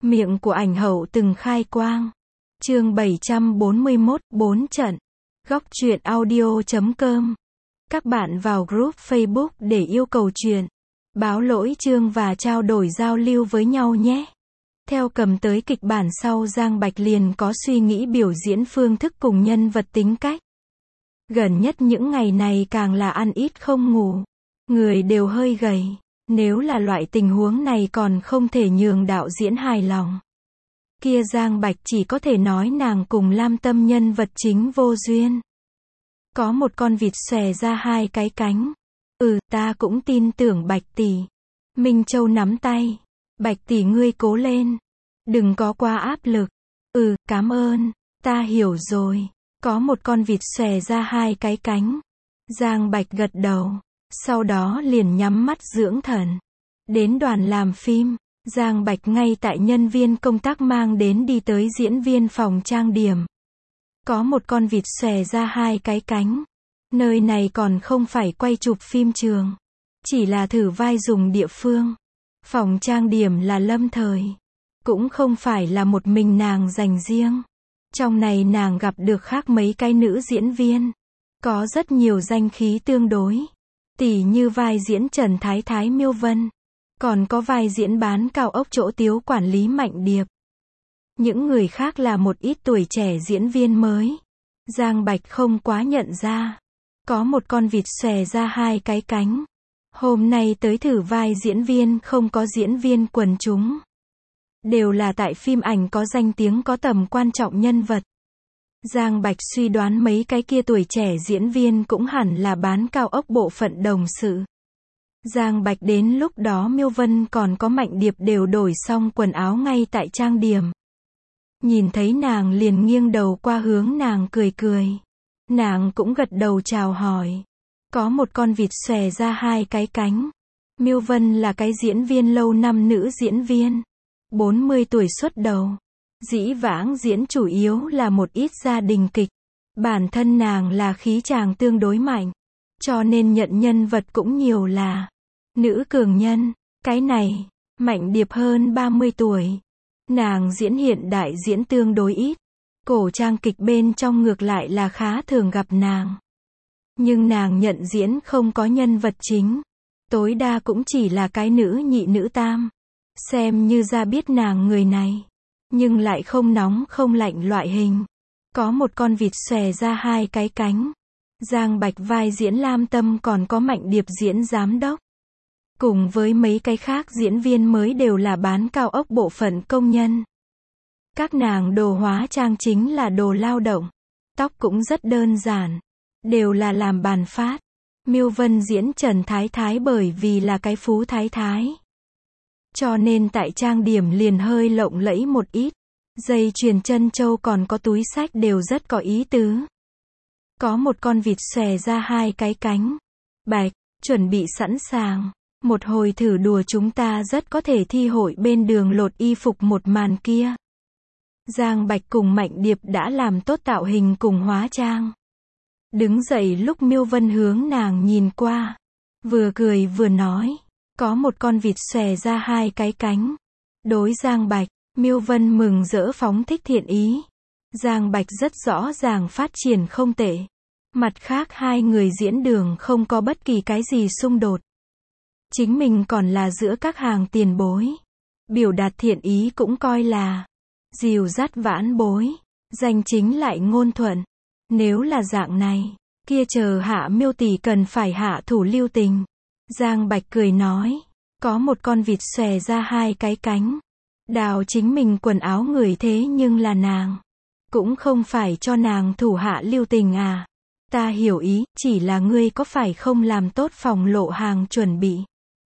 Miệng của ảnh hậu từng khai quang. Chương 741, 4 trận. Góc truyện audio.com. Các bạn vào group Facebook để yêu cầu truyện, báo lỗi chương và trao đổi giao lưu với nhau nhé. Theo cầm tới kịch bản sau, Giang Bạch liền có suy nghĩ biểu diễn phương thức cùng nhân vật tính cách. Gần nhất những ngày này càng là ăn ít không ngủ, người đều hơi gầy. Nếu là loại tình huống này còn không thể nhường đạo diễn hài lòng. Kia Giang Bạch chỉ có thể nói nàng cùng Lam Tâm nhân vật chính vô duyên. Có một con vịt xòe ra hai cái cánh. Ta cũng tin tưởng Bạch tỷ. Minh Châu nắm tay. Bạch tỷ ngươi cố lên. Đừng có quá áp lực. Cảm ơn. Ta hiểu rồi. Có một con vịt xòe ra hai cái cánh. Giang Bạch gật đầu. Sau đó liền nhắm mắt dưỡng thần. Đến đoàn làm phim, Giang Bạch ngay tại nhân viên công tác mang đến đi tới diễn viên phòng trang điểm. Có một con vịt xòe ra hai cái cánh. Nơi này còn không phải quay chụp phim trường, chỉ là thử vai dùng địa phương. Phòng trang điểm là lâm thời, cũng không phải là một mình nàng dành riêng. Trong này nàng gặp được khác mấy cái nữ diễn viên, có rất nhiều danh khí tương đối. Tỉ như vai diễn Trần Thái Thái Miêu Vân, còn có vai diễn bán cao ốc chỗ Tiếu quản lý Mạnh Điệp. Những người khác là một ít tuổi trẻ diễn viên mới. Giang Bạch không quá nhận ra. Có một con vịt xòe ra hai cái cánh. Hôm nay tới thử vai diễn viên không có diễn viên quần chúng. Đều là tại phim ảnh có danh tiếng có tầm quan trọng nhân vật. Giang Bạch suy đoán mấy cái kia tuổi trẻ diễn viên cũng hẳn là bán cao ốc bộ phận đồng sự. Giang Bạch đến lúc đó Miêu Vân còn có Mạnh Điệp đều đổi xong quần áo ngay tại trang điểm. Nhìn thấy nàng liền nghiêng đầu qua hướng nàng cười cười. Nàng cũng gật đầu chào hỏi. Có một con vịt xòe ra hai cái cánh. Miêu Vân là cái diễn viên lâu năm nữ diễn viên. 40 tuổi xuất đầu. Dĩ vãng diễn chủ yếu là một ít gia đình kịch. Bản thân nàng là khí chàng tương đối mạnh, cho nên nhận nhân vật cũng nhiều là nữ cường nhân. Cái này, Mạnh Điệp hơn 30 tuổi. Nàng diễn hiện đại diễn tương đối ít. Cổ trang kịch bên trong ngược lại là khá thường gặp nàng. Nhưng nàng nhận diễn không có nhân vật chính. Tối đa cũng chỉ là cái nữ nhị nữ tam. Xem như ra biết nàng người này. Nhưng lại không nóng không lạnh loại hình. Có một con vịt xòe ra hai cái cánh. Giang Bạch vai diễn Lam Tâm còn có Mạnh Điệp diễn giám đốc. Cùng với mấy cái khác diễn viên mới đều là bán cao ốc bộ phận công nhân. Các nàng đồ hóa trang chính là đồ lao động. Tóc cũng rất đơn giản. Đều là làm bàn phát. Miêu Vân diễn Trần Thái Thái bởi vì là cái phú thái thái. Cho nên tại trang điểm liền hơi lộng lẫy một ít. Dây chuyền chân châu còn có túi xách đều rất có ý tứ. Có một con vịt xòe ra hai cái cánh. Bạch, chuẩn bị sẵn sàng. Một hồi thử đùa chúng ta rất có thể thi hội bên đường lột y phục một màn kia. Giang Bạch cùng Mạnh Điệp đã làm tốt tạo hình cùng hóa trang. Đứng dậy lúc Miêu Vân hướng nàng nhìn qua. Vừa cười vừa nói. Có một con vịt xòe ra hai cái cánh. Đối Giang Bạch, Miêu Vân mừng rỡ phóng thích thiện ý. Giang Bạch rất rõ ràng phát triển không tệ. Mặt khác hai người diễn đường không có bất kỳ cái gì xung đột. Chính mình còn là giữa các hàng tiền bối. Biểu đạt thiện ý cũng coi là dìu dắt vãn bối. Danh chính lại ngôn thuận. Nếu là dạng này, kia chờ Hạ Miêu tỷ cần phải hạ thủ lưu tình. Giang Bạch cười nói. Có một con vịt xòe ra hai cái cánh. Đào chính mình quần áo người thế nhưng là nàng. Cũng không phải cho nàng thủ hạ lưu tình à. Ta hiểu ý, chỉ là ngươi có phải không làm tốt phòng lộ hàng chuẩn bị.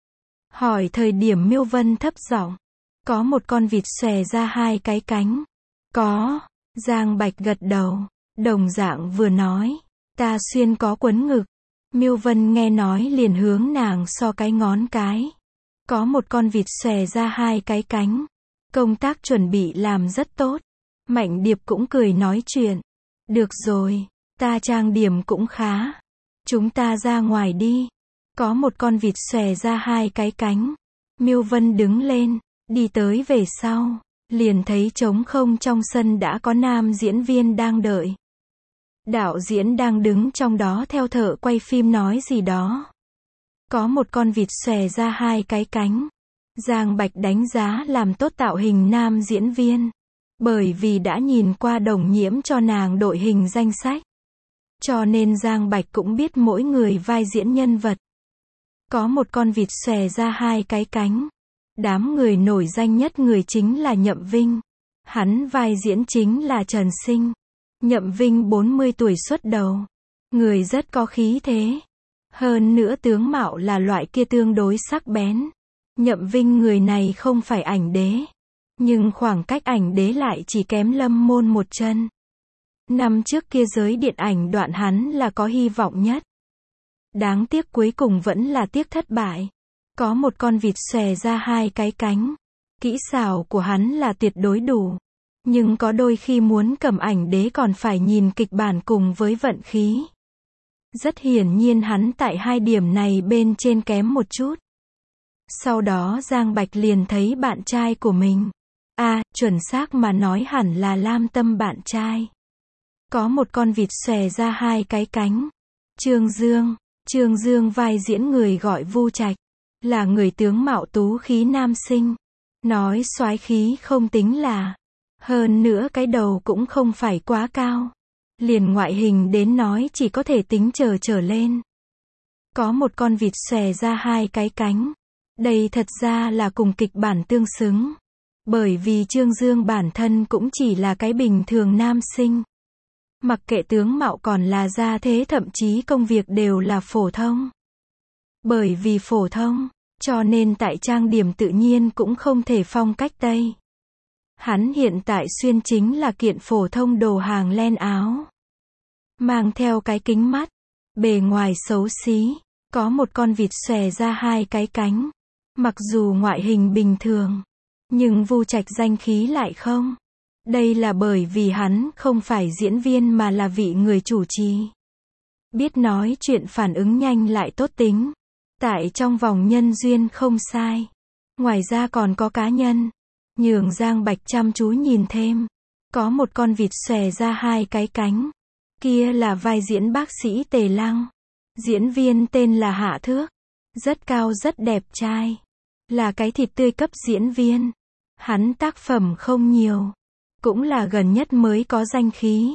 Hỏi thời điểm Miêu Vân thấp giọng. Có một con vịt xòe ra hai cái cánh. Có. Giang Bạch gật đầu. Đồng dạng vừa nói. Ta xuyên có quấn ngực. Miêu Vân nghe nói liền hướng nàng so cái ngón cái. Có một con vịt xòe ra hai cái cánh. Công tác chuẩn bị làm rất tốt. Mạnh Điệp cũng cười nói chuyện. Được rồi, ta trang điểm cũng khá. Chúng ta ra ngoài đi. Có một con vịt xòe ra hai cái cánh. Miêu Vân đứng lên, đi tới về sau. liền thấy trống không trong sân đã có nam diễn viên đang đợi. Đạo diễn đang đứng trong đó theo thợ quay phim nói gì đó. Có một con vịt xòe ra hai cái cánh. Giang Bạch đánh giá làm tốt tạo hình nam diễn viên. Bởi vì đã nhìn qua Đồng Nhiễm cho nàng đội hình danh sách. Cho nên Giang Bạch cũng biết mỗi người vai diễn nhân vật. Có một con vịt xòe ra hai cái cánh. Đám người nổi danh nhất người chính là Nhậm Vinh. Hắn vai diễn chính là Trần Sinh. Nhậm Vinh 40 tuổi xuất đầu. Người rất có khí thế. Hơn nữa tướng mạo là loại kia tương đối sắc bén. Nhậm Vinh người này không phải ảnh đế. Nhưng khoảng cách ảnh đế lại chỉ kém Lâm Môn một chân. Năm trước kia giới điện ảnh đoạn hắn là có hy vọng nhất. Đáng tiếc cuối cùng vẫn là tiếc thất bại. Có một con vịt xòe ra hai cái cánh. Kỹ xảo của hắn là tuyệt đối đủ. Nhưng có đôi khi muốn cầm ảnh đế còn phải nhìn kịch bản cùng với vận khí. Rất hiển nhiên hắn tại hai điểm này bên trên kém một chút. Sau đó Giang Bạch liền thấy bạn trai của mình. Chuẩn xác mà nói hẳn là Lam Tâm bạn trai. Có một con vịt xòe ra hai cái cánh. Trương Dương vai diễn người gọi Vu Trạch. Là người tướng mạo tú khí nam sinh. Nói soái khí không tính là. Hơn nữa cái đầu cũng không phải quá cao. Liền ngoại hình đến nói chỉ có thể tính trở lên. Có một con vịt xòe ra hai cái cánh. Đây thật ra là cùng kịch bản tương xứng. Bởi vì Trương Dương bản thân cũng chỉ là cái bình thường nam sinh. Mặc kệ tướng mạo còn là gia thế thậm chí công việc đều là phổ thông. Bởi vì phổ thông, cho nên tại trang điểm tự nhiên cũng không thể phong cách Tây. Hắn hiện tại xuyên chính là kiện phổ thông đồ hàng len áo. Mang theo cái kính mắt. Bề ngoài xấu xí. Có một con vịt xòe ra hai cái cánh. Mặc dù ngoại hình bình thường. Nhưng Vu Trạch danh khí lại không. Đây là bởi vì hắn không phải diễn viên mà là vị người chủ trì. Biết nói chuyện phản ứng nhanh lại tốt tính. Tại trong vòng nhân duyên không sai. Ngoài ra còn có cá nhân. Nhường Giang Bạch chăm chú nhìn thêm. Có một con vịt xòe ra hai cái cánh. Kia là vai diễn bác sĩ Tề Lăng. Diễn viên tên là Hạ Thước. Rất cao rất đẹp trai. Là cái thịt tươi cấp diễn viên. Hắn tác phẩm không nhiều. Cũng là gần nhất mới có danh khí.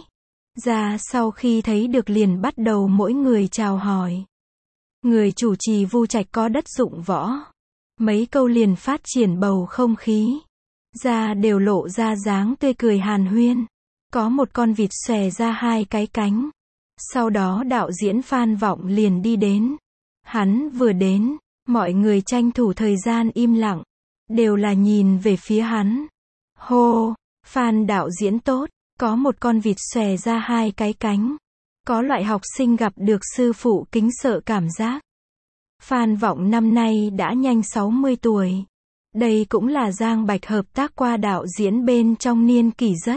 Ra sau khi thấy được liền bắt đầu mỗi người chào hỏi. Người chủ trì Vu Trạch có đất dụng võ. Mấy câu liền phát triển bầu không khí. Ra đều lộ ra dáng tươi cười hàn huyên. Có một con vịt xòe ra hai cái cánh. Sau đó đạo diễn Phan Vọng liền đi đến. Hắn vừa đến, mọi người tranh thủ thời gian im lặng. Đều là nhìn về phía hắn. Hô, Phan đạo diễn tốt. Có một con vịt xòe ra hai cái cánh. Có loại học sinh gặp được sư phụ kính sợ cảm giác. Phan Vọng năm nay đã nhanh 60 tuổi. Đây cũng là Giang Bạch hợp tác qua đạo diễn bên trong niên kỷ rất.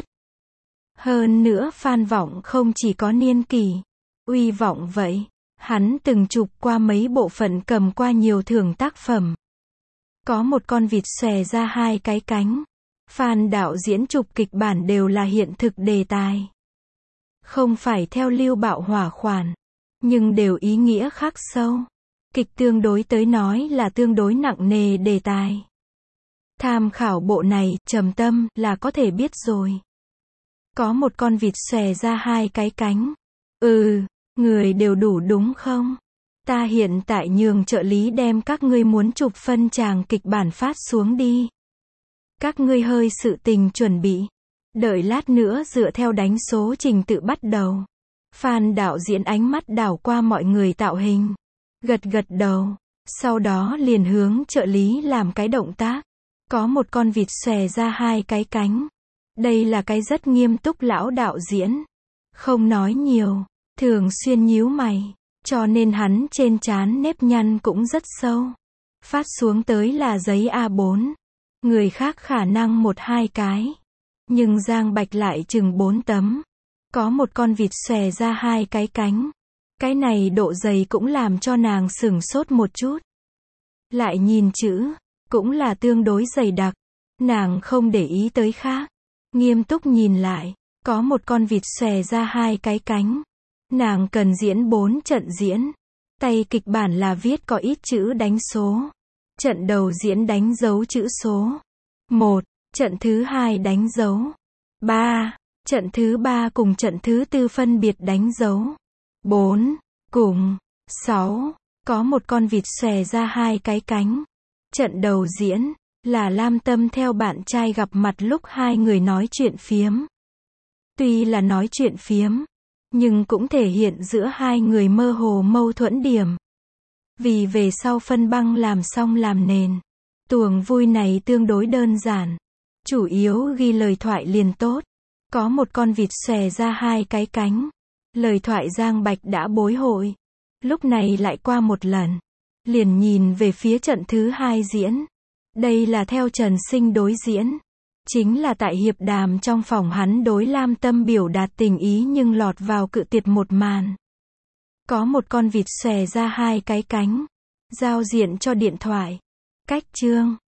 Hơn nữa Phan Vọng không chỉ có niên kỷ, uy vọng vậy. Hắn từng chụp qua mấy bộ phận cầm qua nhiều thưởng tác phẩm. Có một con vịt xòe ra hai cái cánh. Phan đạo diễn chụp kịch bản đều là hiện thực đề tài. Không phải theo lưu bạo hỏa khoản. Nhưng đều ý nghĩa khắc sâu. Kịch tương đối tới nói là tương đối nặng nề đề tài. Tham khảo bộ này, trầm tâm, là có thể biết rồi. Có một con vịt xòe ra hai cái cánh. Người đều đủ đúng không? Ta hiện tại nhường trợ lý đem các ngươi muốn chụp phân tràng kịch bản phát xuống đi. Các ngươi hơi sự tình chuẩn bị. Đợi lát nữa dựa theo đánh số trình tự bắt đầu. Phan đạo diễn ánh mắt đảo qua mọi người tạo hình. Gật đầu. Sau đó liền hướng trợ lý làm cái động tác. Có một con vịt xòe ra hai cái cánh. Đây là cái rất nghiêm túc lão đạo diễn. Không nói nhiều. Thường xuyên nhíu mày. Cho nên hắn trên trán nếp nhăn cũng rất sâu. Phát xuống tới là giấy A4. Người khác khả năng 1-2 cái. Nhưng Giang Bạch lại chừng 4 tấm. Có một con vịt xòe ra hai cái cánh. Cái này độ dày cũng làm cho nàng sửng sốt một chút. Lại nhìn chữ, cũng là tương đối dày đặc. Nàng không để ý tới khác. Nghiêm túc nhìn lại. Có một con vịt xòe ra hai cái cánh. Nàng cần diễn 4 trận diễn. Tay kịch bản là viết có ít chữ đánh số. Trận đầu diễn đánh dấu chữ số 1. Trận thứ 2 đánh dấu 3. Trận thứ 3 cùng trận thứ 4 phân biệt đánh dấu 4. Cùng 6. Có một con vịt xòe ra hai cái cánh. Trận đầu diễn là Lam Tâm theo bạn trai gặp mặt lúc hai người nói chuyện phiếm. Tuy là nói chuyện phiếm, nhưng cũng thể hiện giữa hai người mơ hồ mâu thuẫn điểm. Vì về sau phân băng làm xong làm nền. Tuồng vui này tương đối đơn giản. Chủ yếu ghi lời thoại liền tốt. Có một con vịt xòe ra hai cái cánh. Lời thoại Giang Bạch đã bối hội. Lúc này lại qua một lần. Liền nhìn về phía trận thứ 2 diễn. Đây là theo Trần Sinh đối diễn. Chính là tại hiệp đàm trong phòng hắn đối Lam Tâm biểu đạt tình ý nhưng lọt vào cự tuyệt một màn. Có một con vịt xòe ra hai cái cánh. Giao diện cho điện thoại. Cách chương.